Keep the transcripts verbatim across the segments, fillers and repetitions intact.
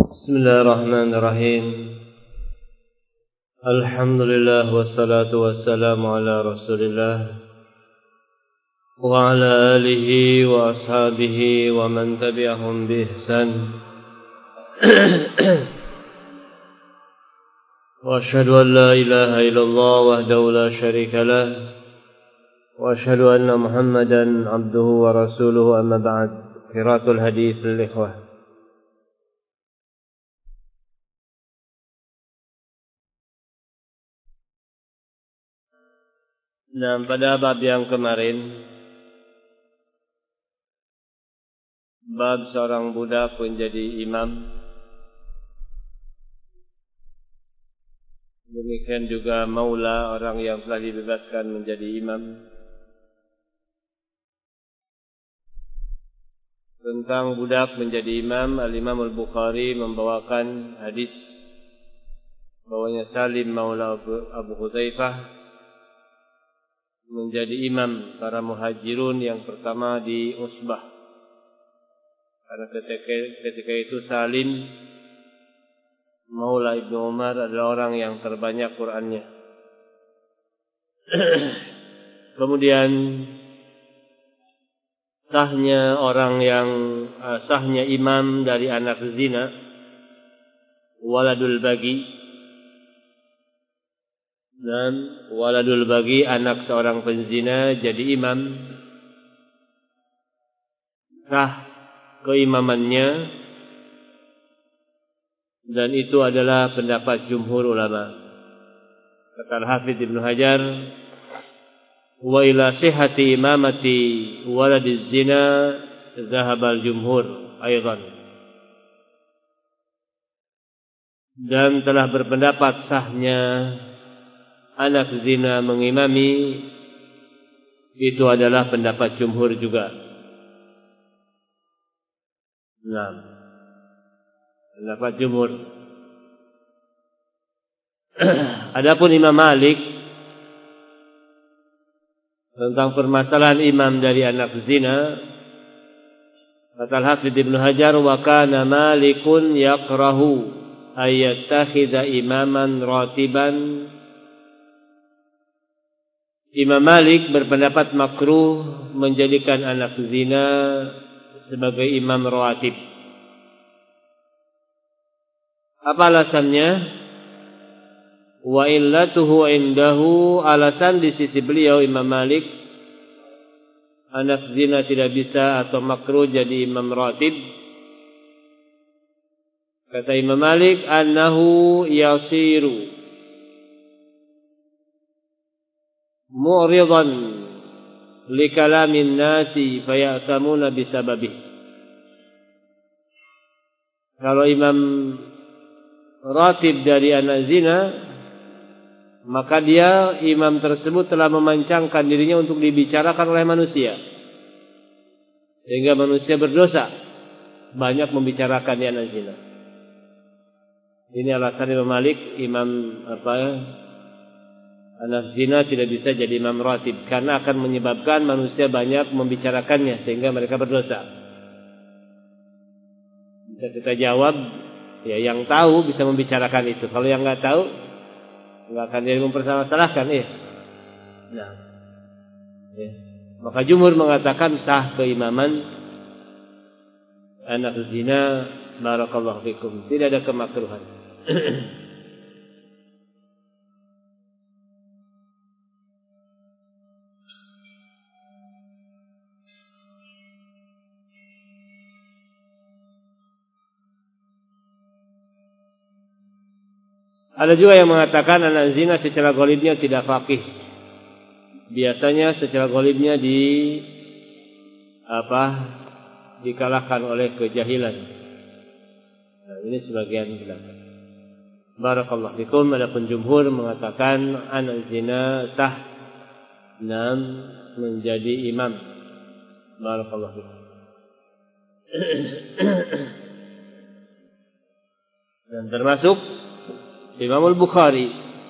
Bismillahirrahmanirrahim. Alhamdulillah wassalatu wassalamu ala Rasulillah wa ala alihi wa ashabihi wa man tabi'ahum bi ihsan. Wa asyhadu an la ilaha illallah wahdahu la syarika lah wa asyhadu anna Muhammadan abduhu wa rasuluhu, amma ba'd. Qiraatul hadits lil ikhwah. Nah, pada bab yang kemarin, bab seorang budak menjadi imam, demikian juga maula, orang yang telah dibebaskan menjadi imam. Tentang budak menjadi imam, Al-Imam Al-Bukhari membawakan hadis bahwanya Salim maula Abu Hudzaifah menjadi imam para muhajirun yang pertama di Usbah. Karena ketika, ketika itu Salim maula Ibnu Umar adalah orang yang terbanyak Qur'annya. Kemudian sahnya orang yang uh, sahnya imam dari anak zina, waladul bagi, dan waladul bagi, anak seorang penzina jadi imam, sah keimamannya, dan itu adalah pendapat jumhur ulama. Kata Al-Hafidz Ibnu Hajar, wa ila sihhati imamati waladiz zina zahabal jumhur aidan, dan telah berpendapat sahnya anak zina mengimami, itu adalah pendapat jumhur juga. Nah, pendapat jumhur. Adapun Imam Malik tentang permasalahan imam dari anak zina, kata Al-Hafidz Ibnu Hajar, wa kana Malikun yakrahu ayattakhidha imaman ratiban. Imam Malik berpendapat makruh menjadikan anak zina sebagai imam rawatib. Apa alasannya? Wa illatuhu indahu, alasan di sisi beliau Imam Malik anak zina tidak bisa atau makruh jadi imam rawatib. Kata Imam Malik, annahu yasiru mu'ridan li kalamin nasi fayatamuna bisababih. Kalau imam ratib dari anak zina, maka dia, imam tersebut telah memancangkan dirinya untuk dibicarakan oleh manusia, sehingga manusia berdosa banyak membicarakan dia anak zina. Ini alasan Imam Malik, imam apa anak zina tidak bisa jadi imam ratib, karena akan menyebabkan manusia banyak membicarakannya sehingga mereka berdosa. Bisa kita jawab, ya yang tahu bisa membicarakan itu. Kalau yang nggak tahu, nggak akan jadi mempermasalahkan. Eh, nah, ya. Maka jumhur mengatakan sah keimaman anak zina. Barakallahu fikum. Tidak ada kemakruhan. Ada juga yang mengatakan anak zina secara ghalibnya tidak faqih. Biasanya secara ghalibnya di apa dikalahkan oleh kejahilan. Nah, ini sebagian pendapat. Barakallahu fikum. Adapun jumhur mengatakan anak zina sah dan menjadi imam. Barakallahu fikum. Dan termasuk Imam Al-Bukhari.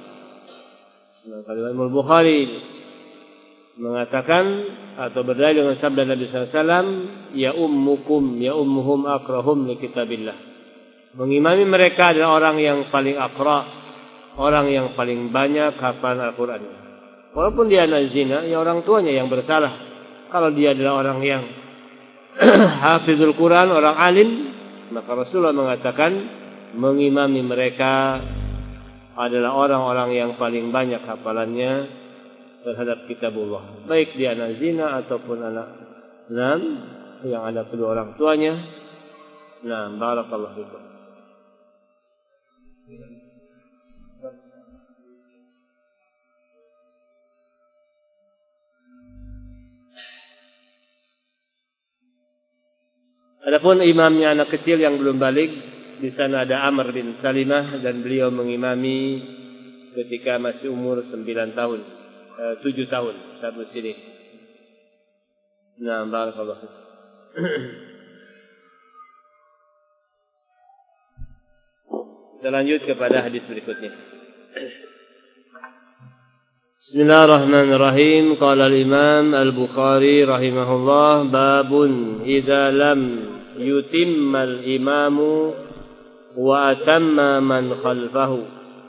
Imam Al-Bukhari mengatakan atau berdalil dengan sabda Nabi sallallahu alaihi wasallam, ya ummukum ya ummuhum akrahum li kitabillah. Mengimami mereka adalah orang yang paling aqra, orang yang paling banyak hafalan Al-Quran. Walaupun dia anak zina, ya orang tuanya yang bersalah. Kalau dia adalah orang yang hafizul Quran, orang alim, maka Rasulullah mengatakan mengimami mereka adalah orang-orang yang paling banyak hafalannya terhadap kitabullah. Baik dia anak zina ataupun anak enam yang ada kedua orang tuanya. Nah, barakallahu fikum. Adapun imamnya anak kecil yang belum balik, di sana ada Amr bin Salimah dan beliau mengimami ketika masih umur sembilan tahun, eh, tujuh tahun sampai sini. Nah, barakallahu fikum. Kita lanjut kepada hadis berikutnya. Bismillahirrahmanirrahim. Qala al-Imam Al-Bukhari rahimahullah, babun idza lam yutimma al-imamu wa atamma man khalfahu.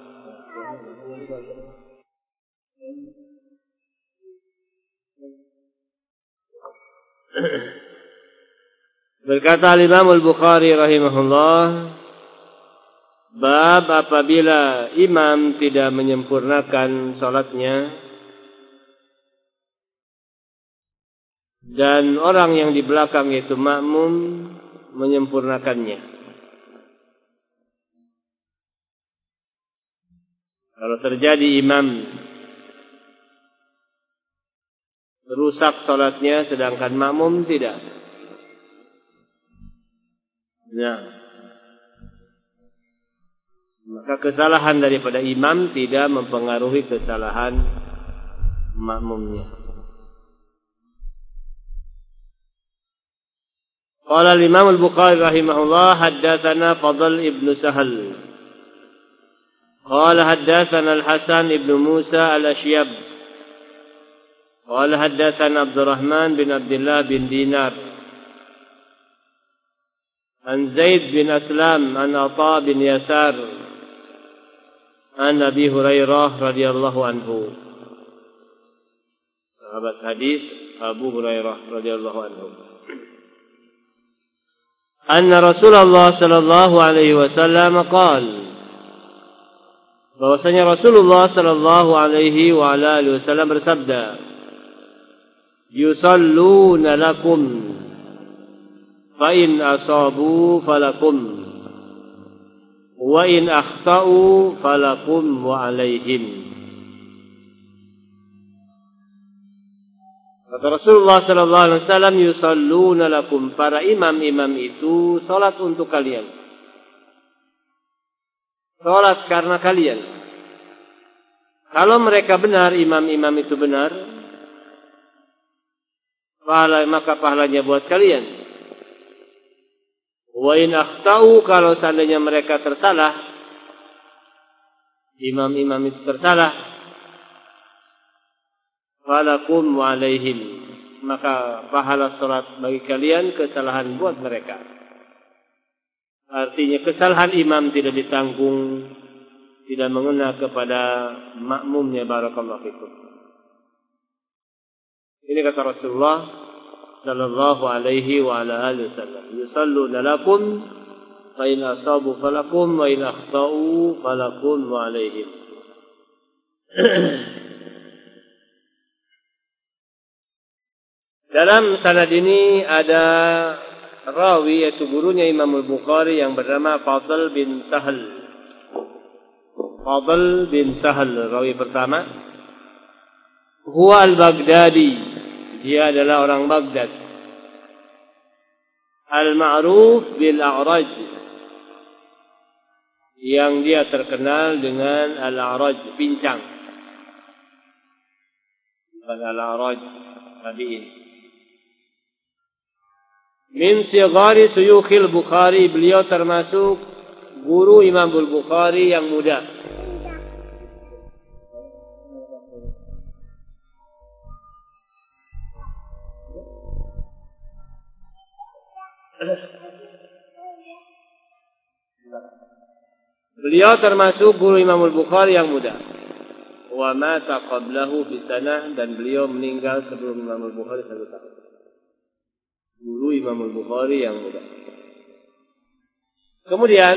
Berkata al-Imam Al-Bukhari rahimahullah, bab apabila imam tidak menyempurnakan salatnya dan orang yang di belakang yaitu makmum menyempurnakannya. Kalau terjadi imam rusak salatnya sedangkan makmum tidak. Nah, maka kesalahan daripada imam tidak mempengaruhi kesalahan makmumnya. Qala al-Imam Al-Bukhari rahimahullah, haddatsana Fadl ibn Sahal. Qala haddatsana Al-Hasan ibn Musa Al-Ashyab. Qala haddatsana Abdurrahman bin Abdullah bin Dinar. An Zaid bin Aslam an Atha bin Yasar. An Abi Hurairah radhiyallahu anhu. Sahabat hadis Abu Hurairah radhiyallahu anhu. Anna Rasulullah sallallahu alaihi wasallam qala, bahwasanya Rasulullah sallallahu alaihi wa ala alihi wasallam bersabda, yusalluna lakum fa in asabu falakum wa in akhtau falakum wa alaihim. Kata Rasulullah sallallahu alaihi wasallam, yusalluna lakum, para imam-imam itu salat untuk kalian. Salat karena kalian. Kalau mereka benar, imam-imam itu benar, pahala, maka pahalanya buat kalian. Wa in akhtau, kalau seandainya mereka tersalah, imam-imam itu tersalah, falakum wa alaihim, maka pahala salat bagi kalian, kesalahan buat mereka. Artinya kesalahan imam tidak ditanggung, tidak mengena kepada makmumnya. Barakallahu fikum. Ini kata Rasulullah sallallahu alaihi wa ala alihi wasallam, yusalluna lakum fa in asabu falakum wa in akhtau falakum wa alaihim. Dalam sanad ini ada rawi, yaitu gurunya Imam Al-Bukhari yang bernama Fadl bin Sahal. Fadl bin Sahal, rawi pertama. Huwa al-Baghdadi, dia adalah orang Baghdad. Al-ma'ruf bil-A'raj, yang dia terkenal dengan Al-A'raj, pincang. Bukan Al-A'raj tabi'in. Min sigari suyukhil Bukhari, beliau termasuk guru Imam Al-Bukhari yang muda. Beliau termasuk guru Imam Al-Bukhari yang muda. Wa mata qablahu bi sanah, dan beliau meninggal sebelum Imam Al-Bukhari satu tahun. Guru Imam Al-Bukhari yang muda. Kemudian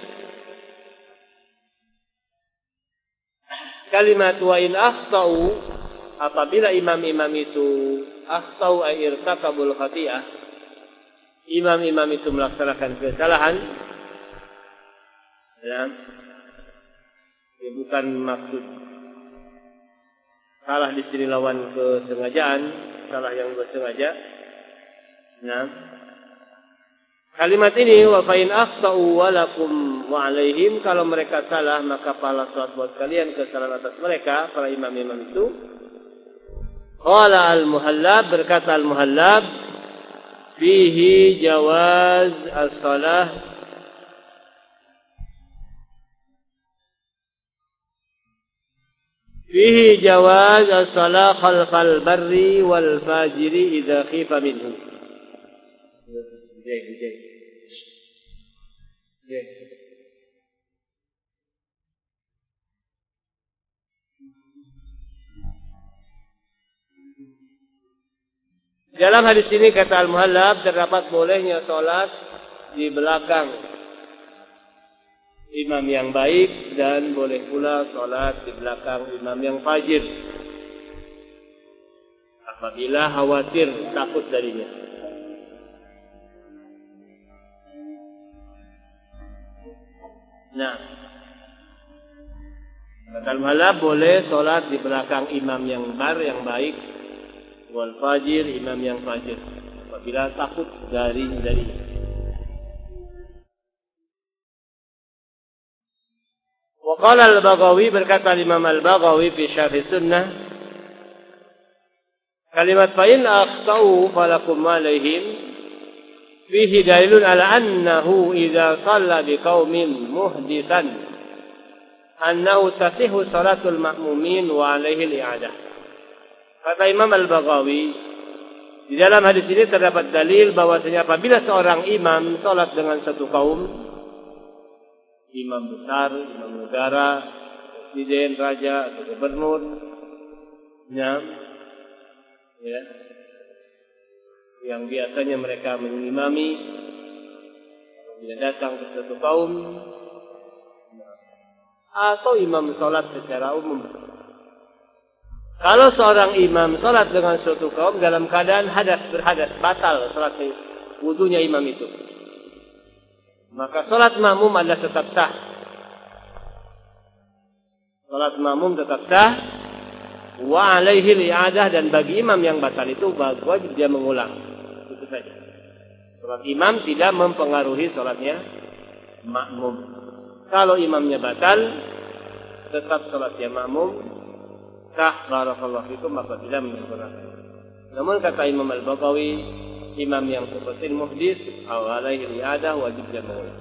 kalimat wa in akhtau, apabila imam-imam itu akhtau ay irtakabul khati'ah, imam-imam itu melaksanakan kesalahan, ya, ya bukan maksud salah di sini lawan kesengajaan, salah yang bersengaja. Nah, kalimat ini wa fa in akhtau wa lakum wa alaihim, kalau mereka salah maka pahala salat buat kalian, kesalahan atas mereka para imam-imam itu. Qala al-Muhallab, berkata al-Muhallab, fihi jawaz as-salah fihi jawaz as-salah khalfal barri wal fajiri idza khifa minhu. Jeng, jeng. Jeng. Dalam hadis ini kata Al-Muhallab, terdapat bolehnya sholat di belakang imam yang baik, dan boleh pula sholat di belakang imam yang fajir apabila khawatir takut darinya. Nah, kata Al-Muhallab, boleh sholat di belakang imam yang bar, yang baik, wal fajir, imam yang fajir, apabila takut dari dari. Wa qala al-Baghawi, berkata Imam al-Baghawi fi Syarh Sunnah, kalimat fa in akhtau falakum alaihim fihi dalilun ala annahu idza shalla biqaumin muhditsan annahu tasihhu salatul ma'mumin wa alaihi al-i'adah. Kata Imam Al-Baghawi, di dalam hadis ini terdapat dalil bahwasanya apabila seorang imam salat dengan satu kaum, imam besar, imam negara, presiden, raja atau gubernur, ya, ya, yang biasanya mereka mengimami, bila datang ke satu kaum, atau imam salat secara umum. Kalau seorang imam salat dengan suatu kaum dalam keadaan hadas, berhadas, batal salatnya, wudunya imam itu, maka salat makmum adalah tetap sah. Salat makmum tetap sah. Wa alaihi li'adah, dan bagi imam yang batal itu wajib dia mengulang. Itu saja. Salat imam tidak mempengaruhi salatnya makmum. Kalau imamnya batal, tetap salatnya makmum sah, barakallahu fikum, maka tidak menyempurnakan. Namun kata Imam Al-Baghawi, imam yang seperti muhdis atau alaihi li'adah wajib dia mengulang.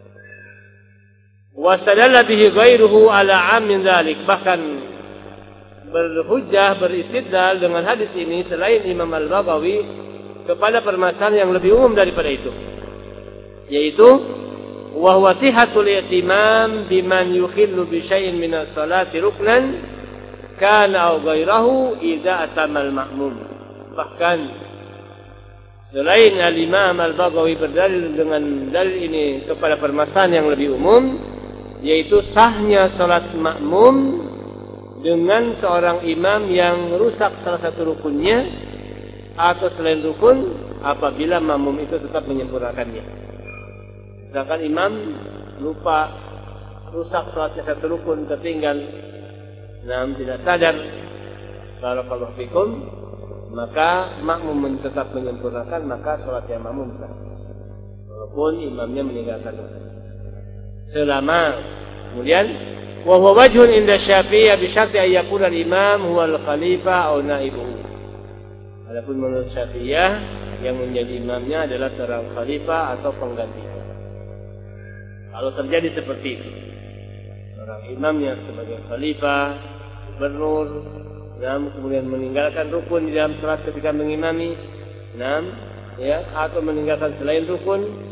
Wa stadalla bihi ghairuhu ala 'amin dzalik, bahkan berhujjah, beristidlal dengan hadis ini selain Imam Al-Baghawi kepada permasalahan yang lebih umum daripada itu, yaitu wa huwa sihhatul i'timam biman yukhillu bi syai'in min as-salati ruknan kana aw ghairahu idza atama al-ma'mum. Bahkan selain Al-Imam Al-Baghawi berdalil dengan dalil ini kepada permasalahan yang lebih umum, yaitu sahnya salat makmum dengan seorang imam yang rusak salah satu rukunnya atau selain rukun apabila makmum itu tetap menyempurnakannya. Sedangkan imam lupa, rusak salatnya satu rukun, tertinggal, namun tidak sadar, barakallahu fikum, maka makmum tetap menyempurnakan, maka salatnya makmum sah walaupun imamnya meninggalkan rukun. Selama kemudian wa huwa wajhun inda Syafi'i bi syarti ay yakuna al-imam huwa al-khalifah aw naibuhu. Adapun menurut Syafi'iyah, yang menjadi imamnya adalah seorang khalifah atau pengganti. Kalau terjadi seperti itu, seorang imamnya sebagai khalifah, gubernur, dan kemudian meninggalkan rukun di dalam salat ketika mengimami, enam, ya, atau meninggalkan selain rukun,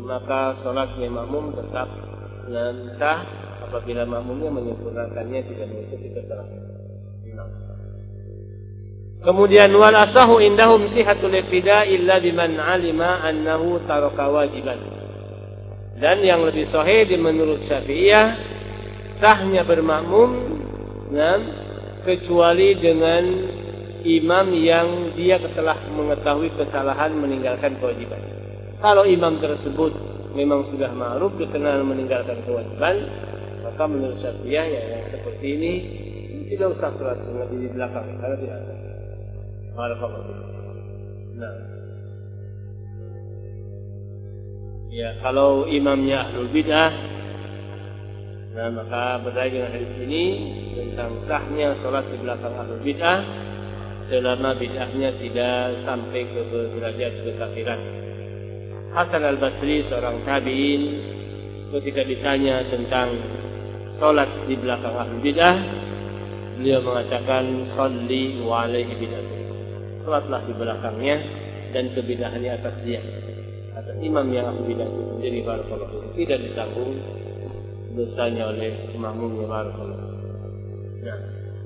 maka sholatnya makmum tetap sah apabila makmumnya menyempurnakannya tidak mengikuti kesalahan imam. Kemudian wal asahu indahum sihatul iqtida illa biman alima annahu taraka wajiban. Dan yang lebih sahih di menurut Syafi'iyah sahnya bermakmum nah, kecuali dengan imam yang dia telah mengetahui kesalahan meninggalkan kewajiban. Kalau imam tersebut memang sudah ma'ruf dikenal meninggalkan kewajiban, maka menurut Syafi'iyah ya, yang seperti ini tidak usah sholat di belakang karena tidak ada. Nah, ya kalau imamnya ahlul bid'ah, nah maka berdaya dengan hadis ini tentang sahnya sholat di belakang ahlul bid'ah selama bid'ahnya tidak sampai ke derajat kekafiran. Hasan al-Basri seorang tabi'in ketika ditanya tentang sholat di belakang ahlul bid'ah, beliau mengatakan sholli wa alaihi bid'ah. Sholatlah di belakangnya dan kebid'ahannya atas dia, atas imam yang ahlul bid'ah itu sendiri. Barakallahu fihi, tidak ditanggung dosanya oleh makmumnya. Barakallahu. Nah,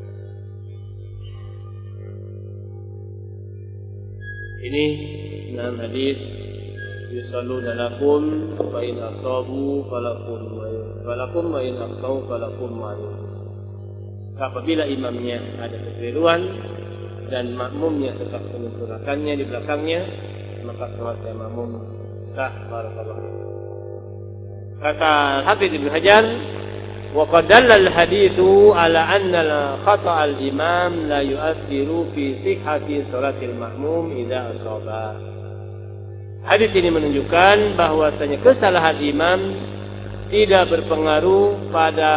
ini dalam hadis yusalluna lakum fa in asabu falakum falakum wa in aqtau falakum ma'ruf. Apabila imamnya ada kekeliruan dan makmumnya tetap menyempurnakannya di belakangnya, maka salatnya makmum sah. Barakallahu. Kata Hafidz Ibnu Hajar, wa qad dalla al-haditsu ala anna khata' al-imam la yu'athiru fi sihhati salatil ma'mum idza asaba. Hadis ini menunjukkan bahwasanya kesalahan imam tidak berpengaruh pada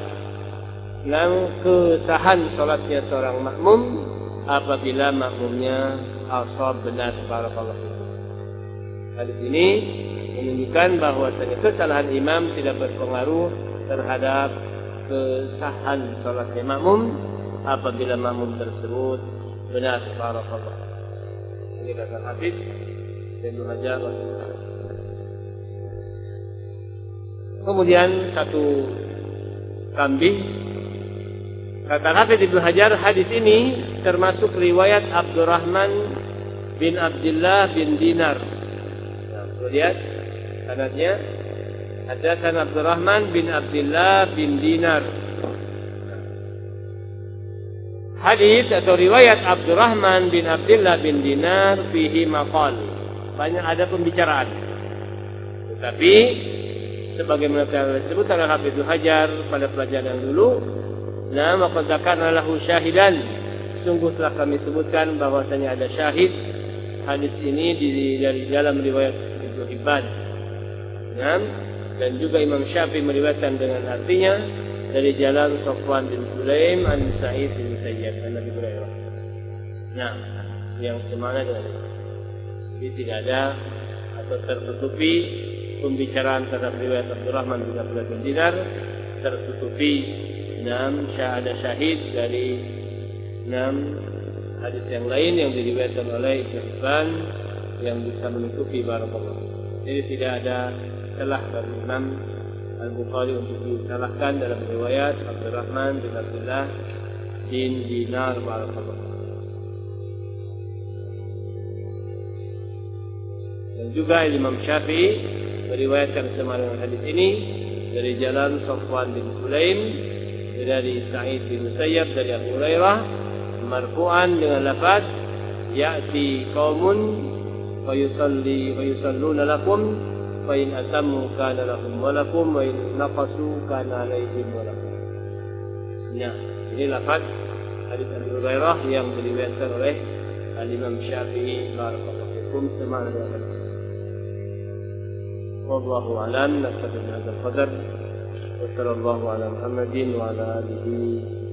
kesahan salatnya seorang makmum apabila makmumnya ashab benar. Barakallahu fikum. Hadis ini menunjukkan bahwasanya kesalahan imam tidak berpengaruh terhadap kesahan salatnya makmum apabila makmum tersebut benar. Barakallahu. Ini kata hadis Ibnu Hajar. Kemudian satu tambih, kata Hafidz Ibnu Hajar, hadis ini termasuk riwayat Abdurrahman bin Abdullah bin Dinar. Nah, lihat sanadnya, hadatsana Abdurrahman bin Abdullah bin Dinar. Hadis atau riwayat Abdurrahman bin Abdullah bin Dinar fihi maqal, banyak ada pembicaraan. Tetapi sebagaimana telah disebut oleh Hafidz Ibnu Hajar pada pelajaran yang dulu, nah maka zakarna lahu syahidan, sungguh telah kami sebutkan bahwasanya ada syahid hadis ini di dari dalam riwayat Ibnu Hibban. Nah, dan juga Imam Syafi'i meriwayatkan dengan artinya dari jalan Safwan bin Sulaim an Sa'id bin Musayyab an Abi Hurairah. Nah, yang semana dengan ini. Jadi tidak ada atau tertutupi pembicaraan terhadap riwayat Abdurrahman bin Abdullah bin Dinar, tertutupi enam ada syahid dari enam hadis yang lain yang diriwayatkan oleh Ibnu Hibban yang bisa menutupi. Barakallahu. Jadi tidak ada celah bagi Imam Al-Bukhari untuk disalahkan dalam riwayat Abdurrahman bin Abdullah bin Dinar. Barakallahu. Dan juga Imam Syafi'i meriwayatkan semaran hadis ini dari jalan Safwan bin Sulaim dari Sa'id bin Musayyab dari Abu Hurairah marfu'an dengan lafaz ya'ti qaumun fa yusalli wa yusalluna lakum fa in atammu kana lahum wa lakum wa in naqasu kana alaihim wa lakum. Nah, ini lafaz hadis Abu Hurairah yang diriwayatkan oleh Al-Imam Syafi'i. Barakallahu fikum. Semangat. Wallahu a'lam. Naktafi bihadzal qadar. Wassallallahu ala Muhammadin wa ala alihi